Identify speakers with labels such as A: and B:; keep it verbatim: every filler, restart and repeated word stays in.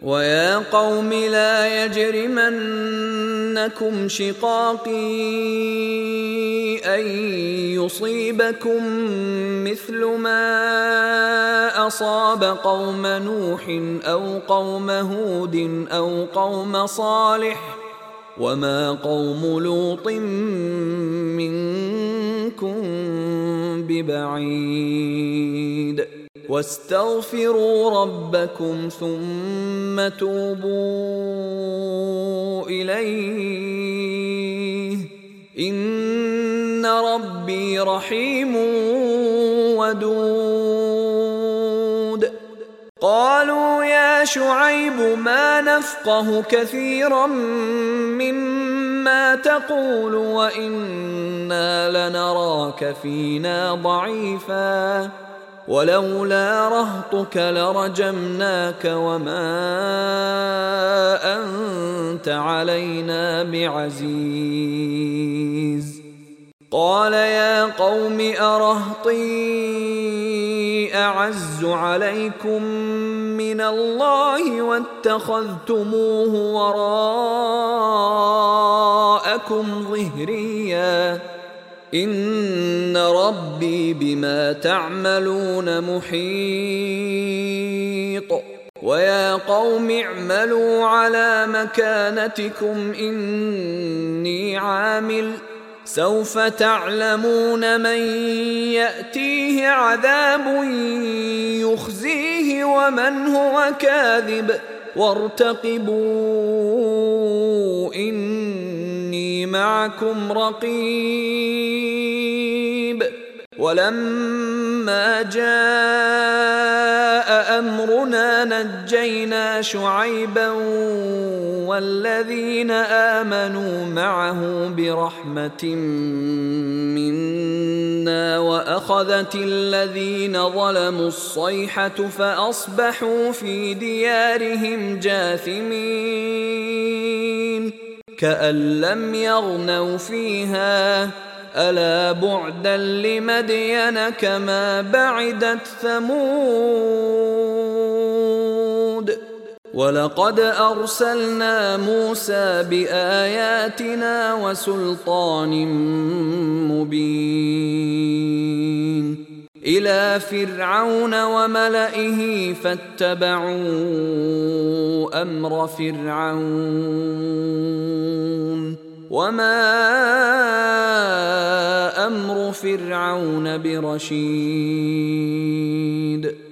A: ويا قوم لا يجرمنكم شقاقي أن يصيبكم مثل ما أصاب قوم نوح أو قوم هود أو قوم صالح وما قوم لوط منكم ببعيد واستغفروا ربكم ثم توبوا إليه إن ربي رحيم ودود. قالوا يا شعيب ما نفقه كثيرا مما تقول وإنا لنراك فينا ضعيفا ولولا رهطك لرجمناك وما أنت علينا بعزيز. قال يا قوم أرهطي أعز عليكم من الله واتخذتموه وراءكم ظهريا إن ربي بما تعملون محيط. ويا قوم اعملوا على مكانتكم إني عامل سوف تعلمون من يأتيه عذاب يخزيه ومن هو كاذب وارتقبوا إني معكم رقيب. ولما جاء أمرنا نجينا شعيبا والذين آمنوا معه برحمة منا وأخذت الذين ظلموا الصيحة فأصبحوا في ديارهم جاثمين كأن لم يغنوا فيها ألا بعدا لمدين كما بعدت ثمود. ولقد أرسلنا موسى بآياتنا وسلطان مبين إلى فرعون وملئه فاتبعوا أمر فرعون وما أمر فرعون برشيد.